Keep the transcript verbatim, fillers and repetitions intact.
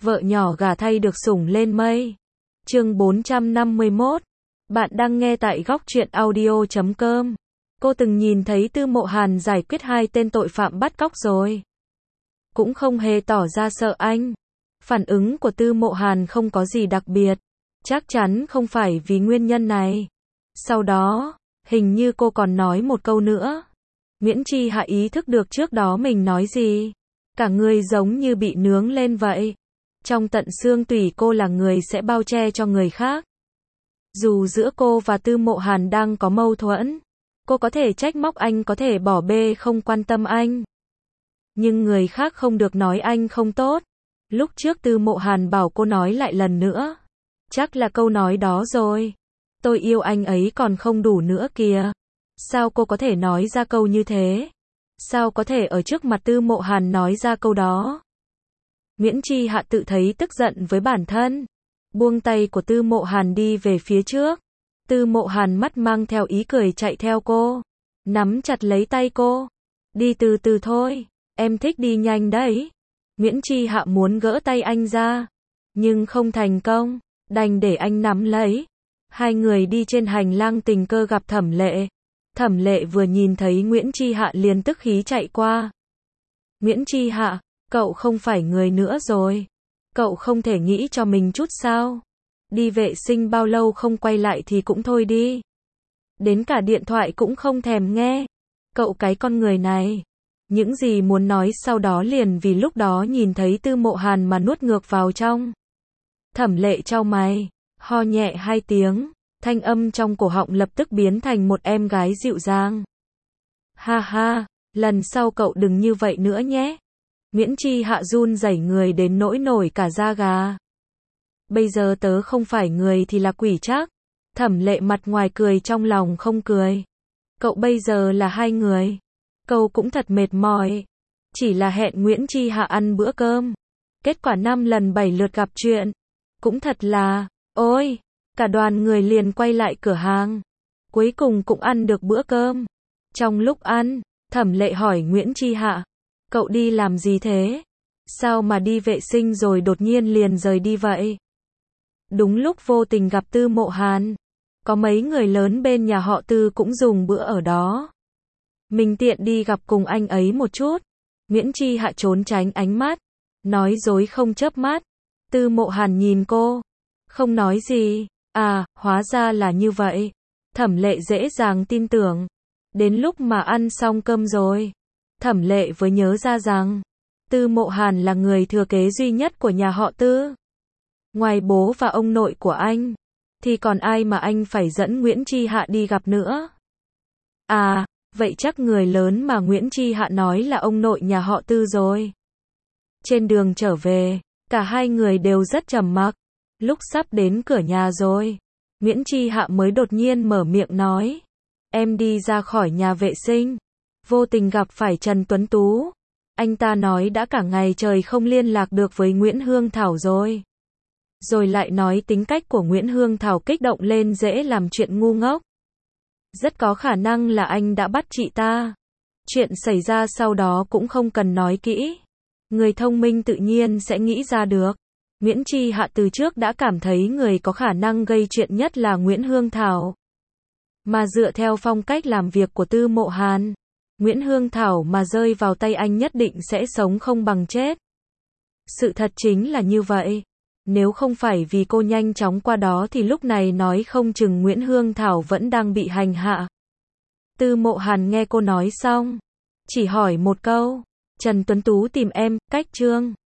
vợ nhỏ gả thay được sủng lên mây. Chương bốn trăm năm mươi mốt. Bạn đang nghe tại góc truyện audio chấm com. Cô từng nhìn thấy Tư Mộ Hàn giải quyết hai tên tội phạm bắt cóc rồi. Cũng không hề tỏ ra sợ anh. Phản ứng của Tư Mộ Hàn không có gì đặc biệt. Chắc chắn không phải vì nguyên nhân này. Sau đó, hình như cô còn nói một câu nữa. Nguyễn Chi Hạ ý thức được trước đó mình nói gì. Cả người giống như bị nướng lên vậy. Trong tận xương tủy cô là người sẽ bao che cho người khác. Dù giữa cô và Tư Mộ Hàn đang có mâu thuẫn, cô có thể trách móc anh, có thể bỏ bê không quan tâm anh. Nhưng người khác không được nói anh không tốt. Lúc trước Tư Mộ Hàn bảo cô nói lại lần nữa. Chắc là câu nói đó rồi. Tôi yêu anh ấy còn không đủ nữa kìa. Sao cô có thể nói ra câu như thế? Sao có thể ở trước mặt Tư Mộ Hàn nói ra câu đó? Nguyễn Chi Hạ tự thấy tức giận với bản thân. Buông tay của Tư Mộ Hàn đi về phía trước. Tư Mộ Hàn mắt mang theo ý cười chạy theo cô. Nắm chặt lấy tay cô. Đi từ từ thôi. Em thích đi nhanh đấy. Nguyễn Chi Hạ muốn gỡ tay anh ra. Nhưng không thành công. Đành để anh nắm lấy. Hai người đi trên hành lang tình cờ gặp Thẩm Lệ. Thẩm Lệ vừa nhìn thấy Nguyễn Chi Hạ liền tức khí chạy qua. Nguyễn Chi Hạ, cậu không phải người nữa rồi. Cậu không thể nghĩ cho mình chút sao? Đi vệ sinh bao lâu không quay lại thì cũng thôi đi. Đến cả điện thoại cũng không thèm nghe. Cậu cái con người này. Những gì muốn nói sau đó liền vì lúc đó nhìn thấy Tư Mộ Hàn mà nuốt ngược vào trong. Thẩm Lệ chau mày, ho nhẹ hai tiếng, thanh âm trong cổ họng lập tức biến thành một em gái dịu dàng. Ha ha, lần sau cậu đừng như vậy nữa nhé. Nguyễn Chi Hạ run rẩy người đến nỗi nổi cả da gà. Bây giờ tớ không phải người thì là quỷ chắc. Thẩm Lệ mặt ngoài cười trong lòng không cười. Cậu bây giờ là hai người. Cậu cũng thật mệt mỏi. Chỉ là hẹn Nguyễn Chi Hạ ăn bữa cơm. Kết quả năm lần bảy lượt gặp chuyện. Cũng thật là, ôi, cả đoàn người liền quay lại cửa hàng. Cuối cùng cũng ăn được bữa cơm. Trong lúc ăn, Thẩm Lệ hỏi Nguyễn Chi Hạ. Cậu đi làm gì thế? Sao mà đi vệ sinh rồi đột nhiên liền rời đi vậy? Đúng lúc vô tình gặp Tư Mộ Hàn. Có mấy người lớn bên nhà họ Tư cũng dùng bữa ở đó. Mình tiện đi gặp cùng anh ấy một chút. Nguyễn Chi Hạ trốn tránh ánh mắt. Nói dối không chớp mắt. Tư Mộ Hàn nhìn cô. Không nói gì. À, hóa ra là như vậy. Thẩm Lệ dễ dàng tin tưởng. Đến lúc mà ăn xong cơm rồi. Thẩm Lệ mới nhớ ra rằng. Tư Mộ Hàn là người thừa kế duy nhất của nhà họ Tư. Ngoài bố và ông nội của anh. Thì còn ai mà anh phải dẫn Nguyễn Chi Hạ đi gặp nữa? À, vậy chắc người lớn mà Nguyễn Chi Hạ nói là ông nội nhà họ Tư rồi. Trên đường trở về, cả hai người đều rất trầm mặc. Lúc sắp đến cửa nhà rồi, Nguyễn Chi Hạ mới đột nhiên mở miệng nói. Em đi ra khỏi nhà vệ sinh, vô tình gặp phải Trần Tuấn Tú. Anh ta nói đã cả ngày trời không liên lạc được với Nguyễn Hương Thảo rồi. Rồi lại nói tính cách của Nguyễn Hương Thảo kích động lên dễ làm chuyện ngu ngốc. Rất có khả năng là anh đã bắt chị ta. Chuyện xảy ra sau đó cũng không cần nói kỹ. Người thông minh tự nhiên sẽ nghĩ ra được. Nguyễn Chi Hạ từ trước đã cảm thấy người có khả năng gây chuyện nhất là Nguyễn Hương Thảo. Mà dựa theo phong cách làm việc của Tư Mộ Hàn, Nguyễn Hương Thảo mà rơi vào tay anh nhất định sẽ sống không bằng chết. Sự thật chính là như vậy. Nếu không phải vì cô nhanh chóng qua đó thì lúc này nói không chừng Nguyễn Hương Thảo vẫn đang bị hành hạ. Tư Mộ Hàn nghe cô nói xong, chỉ hỏi một câu. Trần Tuấn Tú tìm em, cách Trương.